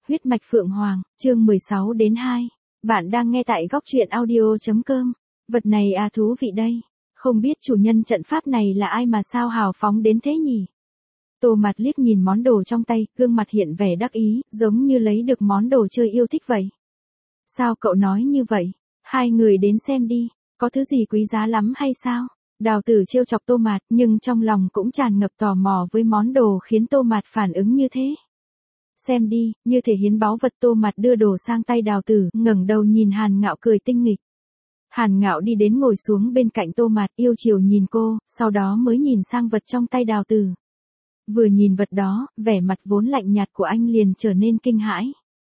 Huyết mạch Phượng Hoàng, chương 16 đến 2. Bạn đang nghe tại góc truyện audio.com. Vật này thú vị đây. Không biết chủ nhân trận pháp này là ai mà sao hào phóng đến thế nhỉ? Tô Mạt liếc nhìn món đồ trong tay, gương mặt hiện vẻ đắc ý, giống như lấy được món đồ chơi yêu thích vậy. Sao cậu nói như vậy? Hai người đến xem đi, có thứ gì quý giá lắm hay sao? Đào Tử trêu chọc Tô Mạt, nhưng trong lòng cũng tràn ngập tò mò với món đồ khiến Tô Mạt phản ứng như thế. Xem đi, như thể hiến báu vật. Tô Mạt đưa đồ sang tay Đào Tử, ngẩng đầu nhìn Hàn Ngạo cười tinh nghịch. Hàn Ngạo đi đến ngồi xuống bên cạnh Tô Mạt, yêu chiều nhìn cô, sau đó mới nhìn sang vật trong tay Đào Tử. Vừa nhìn vật đó, vẻ mặt vốn lạnh nhạt của anh liền trở nên kinh hãi.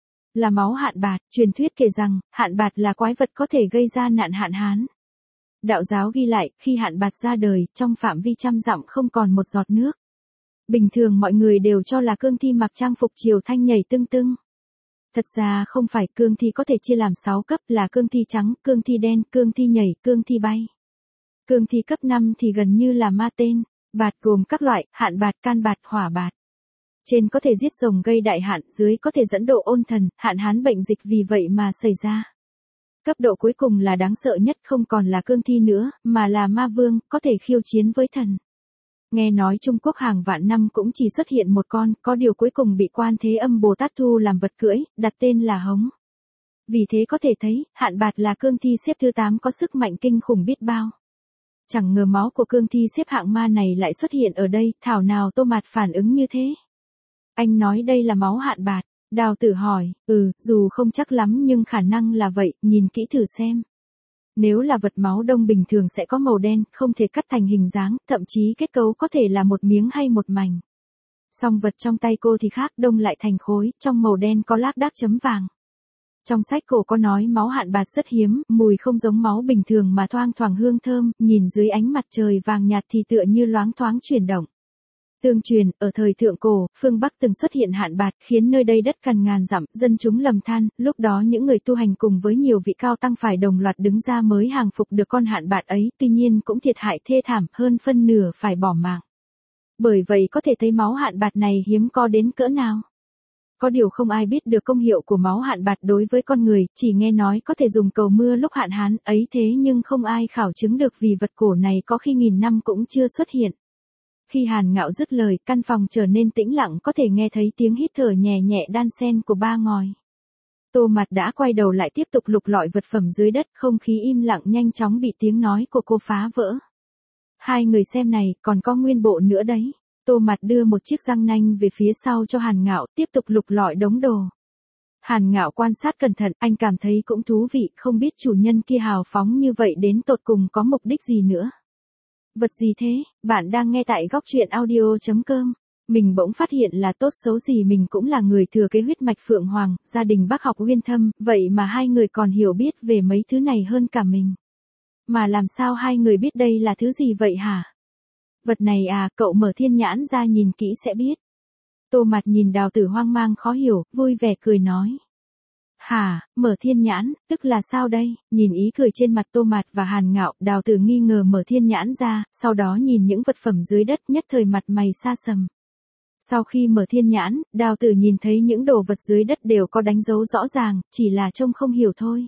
Là máu hạn bạt, truyền thuyết kể rằng, hạn bạt là quái vật có thể gây ra nạn hạn hán. Đạo giáo ghi lại, khi hạn bạt ra đời, trong phạm vi trăm dặm không còn một giọt nước. Bình thường mọi người đều cho là cương thi mặc trang phục triều thanh nhảy tưng tưng. Thật ra không phải, cương thi có thể chia làm 6 cấp là cương thi trắng, cương thi đen, cương thi nhảy, cương thi bay. Cương thi cấp 5 thì gần như là ma tên. Bạt gồm các loại, hạn bạt, can bạt, hỏa bạt. Trên có thể giết rồng gây đại hạn, dưới có thể dẫn độ ôn thần, hạn hán bệnh dịch vì vậy mà xảy ra. Cấp độ cuối cùng là đáng sợ nhất, không còn là cương thi nữa, mà là ma vương, có thể khiêu chiến với thần. Nghe nói Trung Quốc hàng vạn năm cũng chỉ xuất hiện một con, có điều cuối cùng bị Quan Thế Âm Bồ Tát thu làm vật cưỡi, đặt tên là Hống. Vì thế có thể thấy, hạn bạt là cương thi xếp thứ 8 có sức mạnh kinh khủng biết bao. Chẳng ngờ máu của cương thi xếp hạng ma này lại xuất hiện ở đây, thảo nào Tô Mạt phản ứng như thế. Anh nói đây là máu hạn bạt. Đào Tử hỏi, dù không chắc lắm nhưng khả năng là vậy, nhìn kỹ thử xem. Nếu là vật máu đông bình thường sẽ có màu đen, không thể cắt thành hình dáng, thậm chí kết cấu có thể là một miếng hay một mảnh. Song vật trong tay cô thì khác, đông lại thành khối, trong màu đen có lác đác chấm vàng. Trong sách cổ có nói máu hạn bạt rất hiếm, mùi không giống máu bình thường mà thoang thoảng hương thơm, nhìn dưới ánh mặt trời vàng nhạt thì tựa như loáng thoáng chuyển động. Tương truyền, ở thời thượng cổ, phương Bắc từng xuất hiện hạn bạt, khiến nơi đây đất cằn ngàn dặm, dân chúng lầm than, lúc đó những người tu hành cùng với nhiều vị cao tăng phải đồng loạt đứng ra mới hàng phục được con hạn bạt ấy, tuy nhiên cũng thiệt hại thê thảm, hơn phân nửa phải bỏ mạng. Bởi vậy có thể thấy máu hạn bạt này hiếm có đến cỡ nào. Có điều không ai biết được công hiệu của máu hạn bạt đối với con người, chỉ nghe nói có thể dùng cầu mưa lúc hạn hán, ấy thế nhưng không ai khảo chứng được vì vật cổ này có khi nghìn năm cũng chưa xuất hiện. Khi Hàn Ngạo dứt lời, căn phòng trở nên tĩnh lặng, có thể nghe thấy tiếng hít thở nhẹ nhẹ đan xen của ba ngòi. Tô Mạt đã quay đầu lại tiếp tục lục lọi vật phẩm dưới đất, không khí im lặng nhanh chóng bị tiếng nói của cô phá vỡ. Hai người xem này, còn có nguyên bộ nữa đấy. Tô Mạt đưa một chiếc răng nanh về phía sau cho Hàn Ngạo, tiếp tục lục lọi đống đồ. Hàn Ngạo quan sát cẩn thận, anh cảm thấy cũng thú vị, không biết chủ nhân kia hào phóng như vậy đến tột cùng có mục đích gì nữa. Vật gì thế? Bạn đang nghe tại góc truyện audio.com. Mình bỗng phát hiện là tốt xấu gì mình cũng là người thừa kế huyết mạch Phượng Hoàng, gia đình bác học uyên thâm, vậy mà hai người còn hiểu biết về mấy thứ này hơn cả mình. Mà làm sao hai người biết đây là thứ gì vậy hả? Vật này cậu mở thiên nhãn ra nhìn kỹ sẽ biết. Tô Mạt nhìn Đào Tử hoang mang khó hiểu, vui vẻ cười nói. Hả, mở thiên nhãn, tức là sao đây? Nhìn ý cười trên mặt Tô Mạt và Hàn Ngạo, Đào Tử nghi ngờ mở thiên nhãn ra, sau đó nhìn những vật phẩm dưới đất, nhất thời mặt mày xa sầm. Sau khi mở thiên nhãn, Đào Tử nhìn thấy những đồ vật dưới đất đều có đánh dấu rõ ràng, chỉ là trông không hiểu thôi.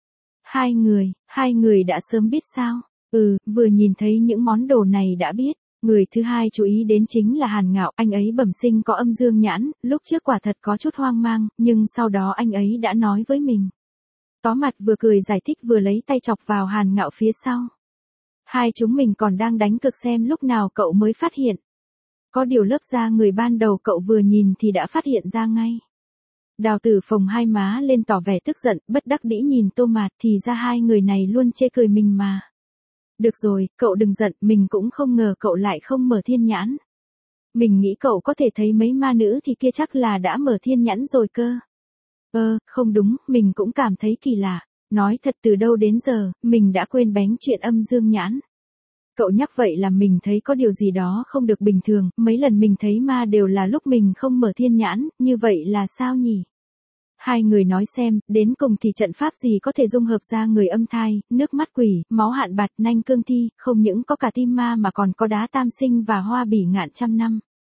Hai người đã sớm biết sao? Vừa nhìn thấy những món đồ này đã biết. Người thứ hai chú ý đến chính là Hàn Ngạo, anh ấy bẩm sinh có âm dương nhãn, lúc trước quả thật có chút hoang mang, nhưng sau đó anh ấy đã nói với mình. Tó Mặt vừa cười giải thích vừa lấy tay chọc vào Hàn Ngạo phía sau. Hai chúng mình còn đang đánh cược xem lúc nào cậu mới phát hiện. Có điều lớp da người ban đầu cậu vừa nhìn thì đã phát hiện ra ngay. Đào Tử phồng hai má lên tỏ vẻ tức giận, bất đắc dĩ nhìn Tô Mạt thì ra hai người này luôn chê cười mình mà. Được rồi, cậu đừng giận, mình cũng không ngờ cậu lại không mở thiên nhãn. Mình nghĩ cậu có thể thấy mấy ma nữ thì kia chắc là đã mở thiên nhãn rồi cơ. Không đúng, mình cũng cảm thấy kỳ lạ. Nói thật từ đâu đến giờ, mình đã quên bén chuyện âm dương nhãn. Cậu nhắc vậy là mình thấy có điều gì đó không được bình thường, mấy lần mình thấy ma đều là lúc mình không mở thiên nhãn, như vậy là sao nhỉ? Hai người nói xem, đến cùng thì trận pháp gì có thể dung hợp ra người âm thai, nước mắt quỷ, máu hạn bạt, nanh cương thi, không những có cả tim ma mà còn có đá tam sinh và hoa bỉ ngạn trăm năm.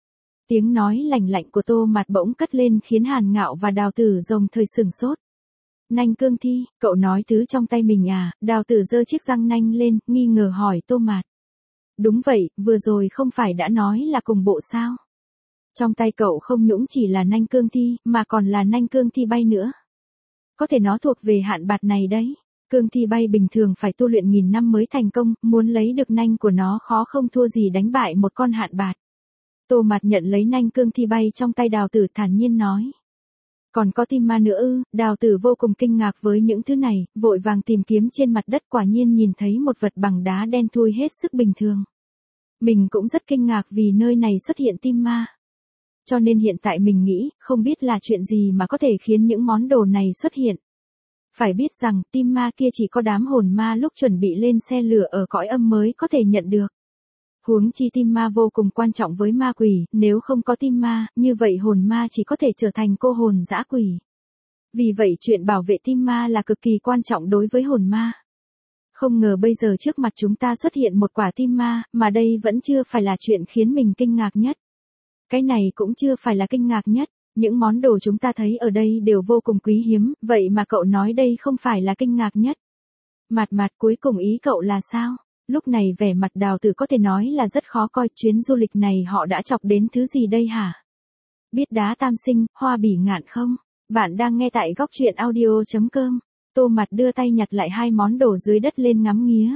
Tiếng nói lành lạnh của Tô Mạt bỗng cất lên khiến Hàn Ngạo và Đào Tử đồng thời sửng sốt. Nanh cương thi, cậu nói thứ trong tay mình à? Đào Tử giơ chiếc răng nanh lên, nghi ngờ hỏi Tô Mạt. Đúng vậy, vừa rồi không phải đã nói là cùng bộ sao? Trong tay cậu không những chỉ là nanh cương thi, mà còn là nanh cương thi bay nữa. Có thể nó thuộc về hạn bạt này đấy. Cương thi bay bình thường phải tu luyện 1000 năm mới thành công, muốn lấy được nanh của nó khó không thua gì đánh bại một con hạn bạt. Tô Mạt nhận lấy nanh cương thi bay trong tay Đào Tử thản nhiên nói. Còn có tim ma nữa ư? Đào Tử vô cùng kinh ngạc với những thứ này, vội vàng tìm kiếm trên mặt đất, quả nhiên nhìn thấy một vật bằng đá đen thui hết sức bình thường. Mình cũng rất kinh ngạc vì nơi này xuất hiện tim ma. Cho nên hiện tại mình nghĩ, không biết là chuyện gì mà có thể khiến những món đồ này xuất hiện. Phải biết rằng, tim ma kia chỉ có đám hồn ma lúc chuẩn bị lên xe lửa ở cõi âm mới có thể nhận được. Huống chi tim ma vô cùng quan trọng với ma quỷ, nếu không có tim ma, như vậy hồn ma chỉ có thể trở thành cô hồn dã quỷ. Vì vậy chuyện bảo vệ tim ma là cực kỳ quan trọng đối với hồn ma. Không ngờ bây giờ trước mặt chúng ta xuất hiện một quả tim ma, mà đây vẫn chưa phải là chuyện khiến mình kinh ngạc nhất. Cái này cũng chưa phải là kinh ngạc nhất, những món đồ chúng ta thấy ở đây đều vô cùng quý hiếm, vậy mà cậu nói đây không phải là kinh ngạc nhất. Mạt cuối cùng ý cậu là sao? Lúc này vẻ mặt Đào Tử có thể nói là rất khó coi, chuyến du lịch này họ đã chọc đến thứ gì đây hả? Biết đá tam sinh, hoa bỉ ngạn không? Bạn đang nghe tại góc truyện audio.com. Tô Mạt đưa tay nhặt lại hai món đồ dưới đất lên ngắm nghía.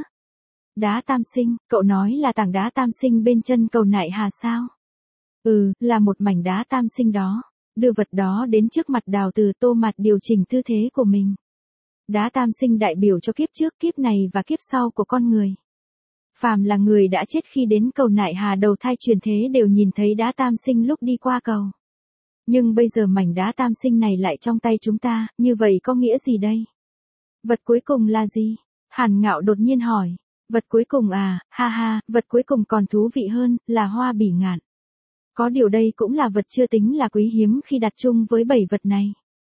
Đá tam sinh, cậu nói là tảng đá tam sinh bên chân cầu Nại Hà sao? Ừ, là một mảnh đá tam sinh đó. Đưa vật đó đến trước mặt Đào Tử, Tô Mạt điều chỉnh tư thế của mình. Đá tam sinh đại biểu cho kiếp trước, kiếp này và kiếp sau của con người. Phàm là người đã chết khi đến cầu Nại Hà đầu thai chuyển thế đều nhìn thấy đá tam sinh lúc đi qua cầu. Nhưng bây giờ mảnh đá tam sinh này lại trong tay chúng ta, như vậy có nghĩa gì đây? Vật cuối cùng là gì? Hàn Ngạo đột nhiên hỏi. Vật cuối cùng à, ha ha, vật cuối cùng còn thú vị hơn, là hoa bỉ ngạn. Có điều đây cũng là vật chưa tính là quý hiếm khi đặt chung với 7 vật này.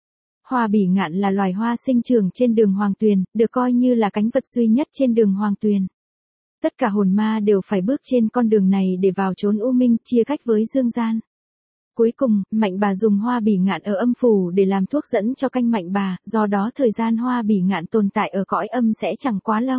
Hoa bỉ ngạn là loài hoa sinh trưởng trên đường Hoàng Tuyền, được coi như là cánh vật duy nhất trên đường Hoàng Tuyền. Tất cả hồn ma đều phải bước trên con đường này để vào chốn u minh, chia cách với dương gian. Cuối cùng, Mạnh Bà dùng hoa bỉ ngạn ở âm phủ để làm thuốc dẫn cho canh Mạnh Bà, do đó thời gian hoa bỉ ngạn tồn tại ở cõi âm sẽ chẳng quá lâu.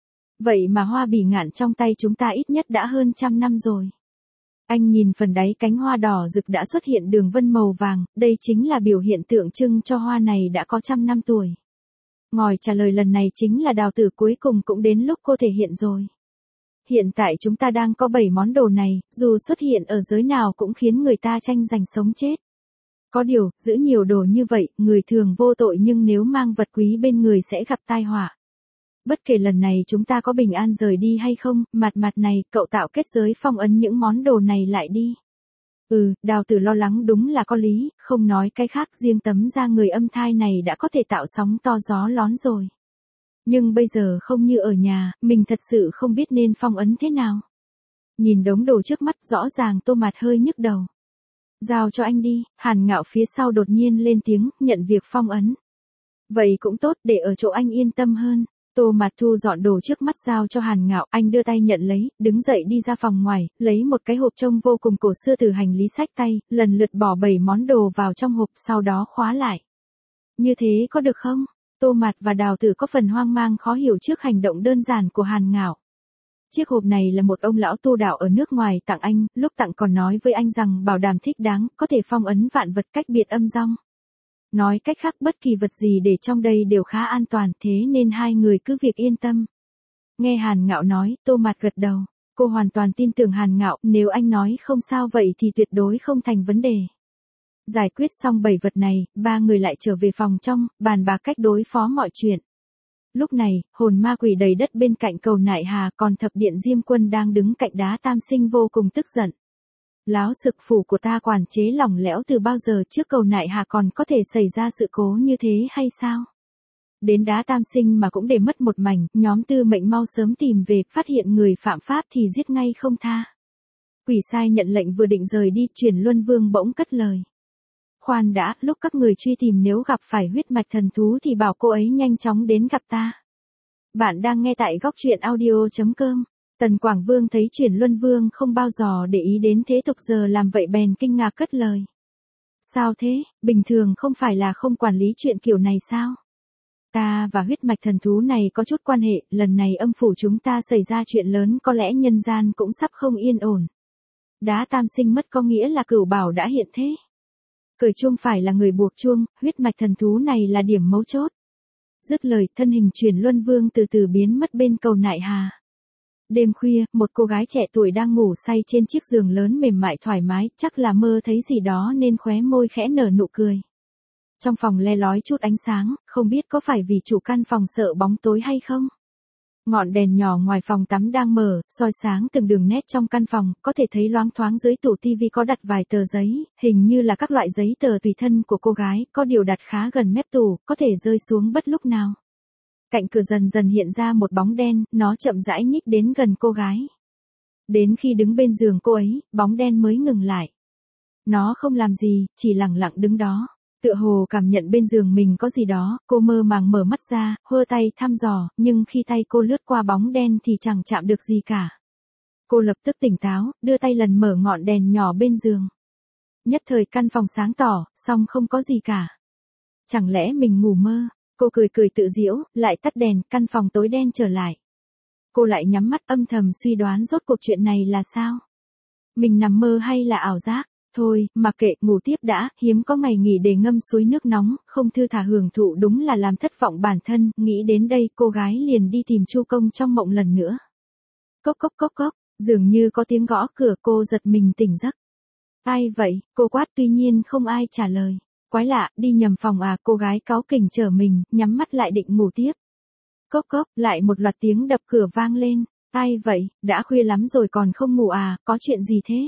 Vậy mà hoa bỉ ngạn trong tay chúng ta ít nhất đã hơn 100 năm rồi. Anh nhìn phần đáy cánh hoa đỏ rực đã xuất hiện đường vân màu vàng, đây chính là biểu hiện tượng trưng cho hoa này đã có 100 năm tuổi. Ngòi trả lời lần này chính là Đào Tử, cuối cùng cũng đến lúc cô thể hiện rồi. Hiện tại chúng ta đang có 7 món đồ này, dù xuất hiện ở giới nào cũng khiến người ta tranh giành sống chết. Có điều, giữ nhiều đồ như vậy, người thường vô tội nhưng nếu mang vật quý bên người sẽ gặp tai họa. Bất kể lần này chúng ta có bình an rời đi hay không, mặt này, cậu tạo kết giới phong ấn những món đồ này lại đi. Đào Tử lo lắng đúng là có lý, không nói cái khác, riêng tấm da người âm thai này đã có thể tạo sóng to gió lón rồi. Nhưng bây giờ không như ở nhà, mình thật sự không biết nên phong ấn thế nào. Nhìn đống đồ trước mắt rõ ràng Tô Mạt hơi nhức đầu. Giao cho anh đi, Hàn Ngạo phía sau đột nhiên lên tiếng, nhận việc phong ấn. Vậy cũng tốt, để ở chỗ anh yên tâm hơn. Tô Mạt thu dọn đồ trước mắt giao cho Hàn Ngạo, anh đưa tay nhận lấy, đứng dậy đi ra phòng ngoài, lấy một cái hộp trông vô cùng cổ xưa từ hành lý xách tay, lần lượt bỏ 7 món đồ vào trong hộp, sau đó khóa lại. Như thế có được không? Tô Mạt và Đào Tử có phần hoang mang khó hiểu trước hành động đơn giản của Hàn Ngạo. Chiếc hộp này là một ông lão tu đạo ở nước ngoài tặng anh, lúc tặng còn nói với anh rằng bảo đảm thích đáng, có thể phong ấn vạn vật cách biệt âm dong. Nói cách khác bất kỳ vật gì để trong đây đều khá an toàn, thế nên hai người cứ việc yên tâm. Nghe Hàn Ngạo nói, Tô Mạt gật đầu. Cô hoàn toàn tin tưởng Hàn Ngạo, nếu anh nói không sao vậy thì tuyệt đối không thành vấn đề. Giải quyết xong 7 vật này, ba người lại trở về phòng trong, bàn bạc cách đối phó mọi chuyện. Lúc này, hồn ma quỷ đầy đất bên cạnh cầu Nại Hà, còn Thập Điện Diêm Quân đang đứng cạnh đá tam sinh vô cùng tức giận. Láo sực, phủ của ta quản chế lỏng lẽo từ bao giờ, trước cầu Nại Hà còn có thể xảy ra sự cố như thế hay sao? Đến đá tam sinh mà cũng để mất một mảnh, nhóm Tư Mệnh mau sớm tìm về, phát hiện người phạm pháp thì giết ngay không tha. Quỷ sai nhận lệnh vừa định rời đi, Chuyển Luân Vương bỗng cất lời. Khoan đã, lúc các người truy tìm nếu gặp phải huyết mạch thần thú thì bảo cô ấy nhanh chóng đến gặp ta. Bạn đang nghe tại góc truyện audio.com. Tần Quảng Vương thấy Chuyển Luân Vương không bao giờ để ý đến thế tục giờ làm vậy bèn kinh ngạc cất lời. Sao thế, bình thường không phải là không quản lý chuyện kiểu này sao? Ta và huyết mạch thần thú này có chút quan hệ, lần này âm phủ chúng ta xảy ra chuyện lớn có lẽ nhân gian cũng sắp không yên ổn. Đá tam sinh mất có nghĩa là cửu bảo đã hiện thế. Cởi chuông phải là người buộc chuông, huyết mạch thần thú này là điểm mấu chốt. Dứt lời, thân hình Chuyển Luân Vương từ từ biến mất bên cầu Nại Hà. Đêm khuya, một cô gái trẻ tuổi đang ngủ say trên chiếc giường lớn mềm mại thoải mái, chắc là mơ thấy gì đó nên khóe môi khẽ nở nụ cười. Trong phòng le lói chút ánh sáng, không biết có phải vì chủ căn phòng sợ bóng tối hay không? Ngọn đèn nhỏ ngoài phòng tắm đang mở, soi sáng từng đường nét trong căn phòng, có thể thấy loáng thoáng dưới tủ tivi có đặt vài tờ giấy, hình như là các loại giấy tờ tùy thân của cô gái, có điều đặt khá gần mép tủ, có thể rơi xuống bất lúc nào. Cạnh cửa dần dần hiện ra một bóng đen, nó chậm rãi nhích đến gần cô gái. Đến khi đứng bên giường cô ấy, bóng đen mới ngừng lại. Nó không làm gì, chỉ lặng lặng đứng đó. Tựa hồ cảm nhận bên giường mình có gì đó, cô mơ màng mở mắt ra, hơ tay thăm dò, nhưng khi tay cô lướt qua bóng đen thì chẳng chạm được gì cả. Cô lập tức tỉnh táo, đưa tay lần mở ngọn đèn nhỏ bên giường. Nhất thời căn phòng sáng tỏ, song không có gì cả. Chẳng lẽ mình ngủ mơ? Cô cười cười tự giễu, lại tắt đèn, căn phòng tối đen trở lại. Cô lại nhắm mắt âm thầm suy đoán rốt cuộc chuyện này là sao? Mình nằm mơ hay là ảo giác? Thôi, mặc kệ, ngủ tiếp đã, hiếm có ngày nghỉ để ngâm suối nước nóng, không thư thả hưởng thụ đúng là làm thất vọng bản thân, nghĩ đến đây cô gái liền đi tìm Chu Công trong mộng lần nữa. Cốc cốc cốc cốc, dường như có tiếng gõ cửa, cô giật mình tỉnh giấc. Ai vậy, cô quát, tuy nhiên không ai trả lời. Quái lạ, đi nhầm phòng à, cô gái cáu kỉnh trở mình, nhắm mắt lại định ngủ tiếp. Cốc cốc, lại một loạt tiếng đập cửa vang lên. Ai vậy, đã khuya lắm rồi còn không ngủ à, có chuyện gì thế?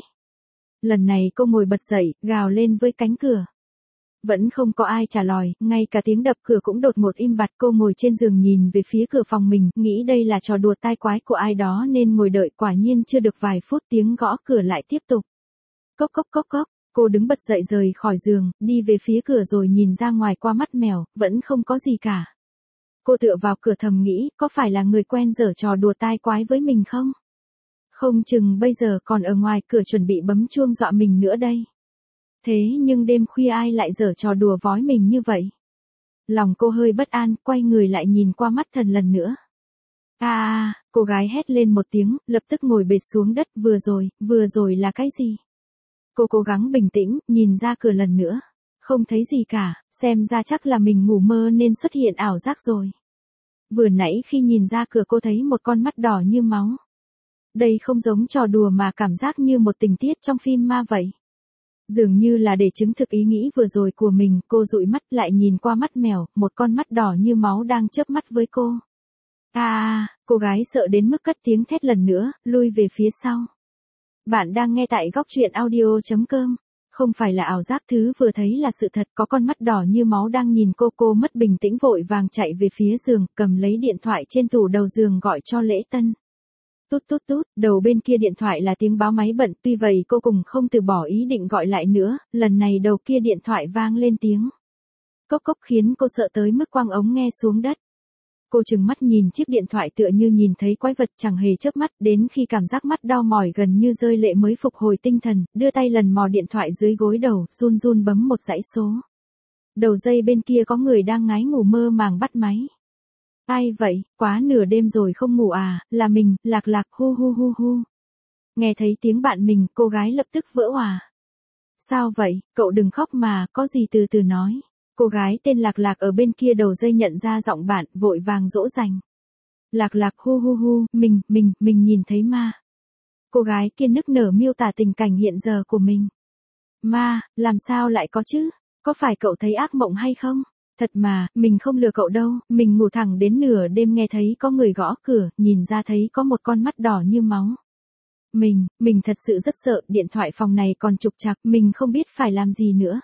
Lần này cô ngồi bật dậy, gào lên với cánh cửa. Vẫn không có ai trả lời, ngay cả tiếng đập cửa cũng đột ngột im bặt. Cô ngồi trên giường nhìn về phía cửa phòng mình, nghĩ đây là trò đùa tai quái của ai đó nên ngồi đợi, quả nhiên chưa được vài phút tiếng gõ cửa lại tiếp tục. Cốc cốc cốc cốc, cô đứng bật dậy rời khỏi giường, đi về phía cửa rồi nhìn ra ngoài qua mắt mèo, vẫn không có gì cả. Cô tựa vào cửa thầm nghĩ, có phải là người quen giở trò đùa tai quái với mình không? Không chừng bây giờ còn ở ngoài cửa chuẩn bị bấm chuông dọa mình nữa đây. Thế nhưng đêm khuya ai lại giở trò đùa vói mình như vậy? Lòng cô hơi bất an, quay người lại nhìn qua mắt thần lần nữa. Cô gái hét lên một tiếng, lập tức ngồi bệt xuống đất, vừa rồi là cái gì? Cô cố gắng bình tĩnh, nhìn ra cửa lần nữa. Không thấy gì cả, xem ra chắc là mình ngủ mơ nên xuất hiện ảo giác rồi. Vừa nãy khi nhìn ra cửa cô thấy một con mắt đỏ như máu. Đây không giống trò đùa mà cảm giác như một tình tiết trong phim ma vậy. Dường như là để chứng thực ý nghĩ vừa rồi của mình, cô dụi mắt lại nhìn qua mắt mèo, một con mắt đỏ như máu đang chớp mắt với cô. Cô gái sợ đến mức cất tiếng thét lần nữa, lui về phía sau. Bạn đang nghe tại góc truyện audio.com. Không phải là ảo giác, thứ vừa thấy là sự thật, có con mắt đỏ như máu đang nhìn cô mất bình tĩnh vội vàng chạy về phía giường, cầm lấy điện thoại trên tủ đầu giường gọi cho Lễ Tân. Tút tút tút, đầu bên kia điện thoại là tiếng báo máy bận, tuy vậy cô cùng không từ bỏ ý định gọi lại nữa, lần này đầu kia điện thoại vang lên tiếng. Cốc cốc khiến cô sợ tới mức quăng ống nghe xuống đất. Cô trừng mắt nhìn chiếc điện thoại tựa như nhìn thấy quái vật, chẳng hề chớp mắt, đến khi cảm giác mắt đau mỏi gần như rơi lệ mới phục hồi tinh thần, đưa tay lần mò điện thoại dưới gối đầu, run run bấm một dãy số. Đầu dây bên kia có người đang ngái ngủ mơ màng bắt máy. Ai vậy, quá nửa đêm rồi không ngủ à, là mình, Lạc Lạc, hu hu hu hu. Nghe thấy tiếng bạn mình, cô gái lập tức vỡ òa. Sao vậy, cậu đừng khóc mà, có gì từ từ nói. Cô gái tên Lạc Lạc ở bên kia đầu dây nhận ra giọng bạn, vội vàng dỗ dành. Lạc Lạc, hu hu hu, mình nhìn thấy ma. Cô gái kia nức nở miêu tả tình cảnh hiện giờ của mình. Ma, làm sao lại có chứ? Có phải cậu thấy ác mộng hay không? Thật mà, mình không lừa cậu đâu, mình ngủ thẳng đến nửa đêm nghe thấy có người gõ cửa, nhìn ra thấy có một con mắt đỏ như máu. Mình thật sự rất sợ, điện thoại phòng này còn trục trặc, mình không biết phải làm gì nữa.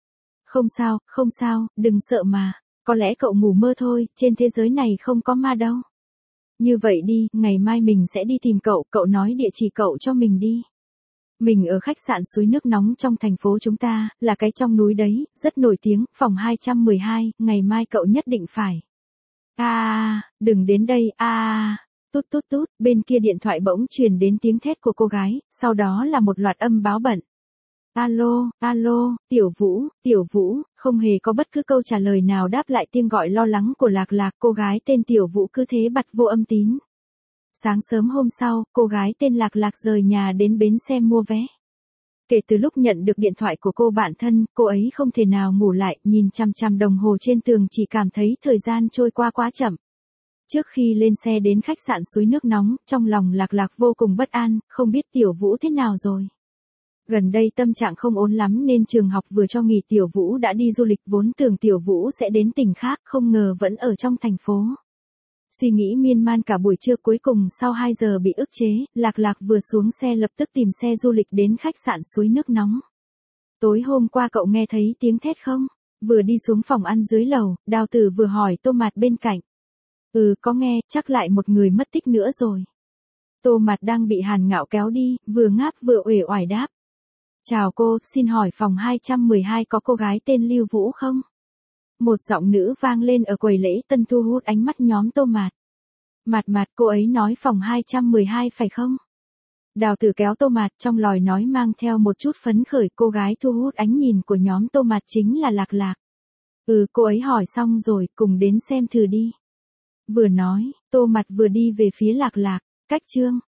Không sao, đừng sợ mà. Có lẽ cậu ngủ mơ thôi, trên thế giới này không có ma đâu. Như vậy đi, ngày mai mình sẽ đi tìm cậu nói địa chỉ cậu cho mình đi. Mình ở khách sạn suối nước nóng trong thành phố chúng ta, là cái trong núi đấy, rất nổi tiếng, phòng 212, ngày mai cậu nhất định phải. Đừng đến đây, Tút tút tút, bên kia điện thoại bỗng truyền đến tiếng thét của cô gái, sau đó là một loạt âm báo bận. Alo, alo, Tiểu Vũ, không hề có bất cứ câu trả lời nào đáp lại tiếng gọi lo lắng của Lạc Lạc, cô gái tên Tiểu Vũ cứ thế bặt vô âm tín. Sáng sớm hôm sau, cô gái tên Lạc Lạc rời nhà đến bến xe mua vé. Kể từ lúc nhận được điện thoại của cô bạn thân, cô ấy không thể nào ngủ lại, nhìn chằm chằm đồng hồ trên tường chỉ cảm thấy thời gian trôi qua quá chậm. Trước khi lên xe đến khách sạn suối nước nóng, trong lòng Lạc Lạc vô cùng bất an, không biết Tiểu Vũ thế nào rồi. Gần đây tâm trạng không ổn lắm nên trường học vừa cho nghỉ, Tiểu Vũ đã đi du lịch, vốn tưởng Tiểu Vũ sẽ đến tỉnh khác, không ngờ vẫn ở trong thành phố. Suy nghĩ miên man cả buổi trưa, cuối cùng sau 2 giờ bị ức chế, Lạc Lạc vừa xuống xe lập tức tìm xe du lịch đến khách sạn suối nước nóng. Tối hôm qua cậu nghe thấy tiếng thét không? Vừa đi xuống phòng ăn dưới lầu, Đào Tử vừa hỏi Tô Mạt bên cạnh. Ừ, có nghe, chắc lại một người mất tích nữa rồi. Tô Mạt đang bị Hàn Ngạo kéo đi, vừa ngáp vừa uể oải đáp. Chào cô, xin hỏi phòng 212 có cô gái tên Lưu Vũ không? Một giọng nữ vang lên ở quầy lễ tân thu hút ánh mắt nhóm Tô Mạt. Mạt, cô ấy nói phòng 212 phải không? Đào Tử kéo Tô Mạt, trong lời nói mang theo một chút phấn khởi, cô gái thu hút ánh nhìn của nhóm Tô Mạt chính là Lạc Lạc. Ừ, cô ấy hỏi xong rồi, cùng đến xem thử đi. Vừa nói, Tô Mạt vừa đi về phía Lạc Lạc. Cách chương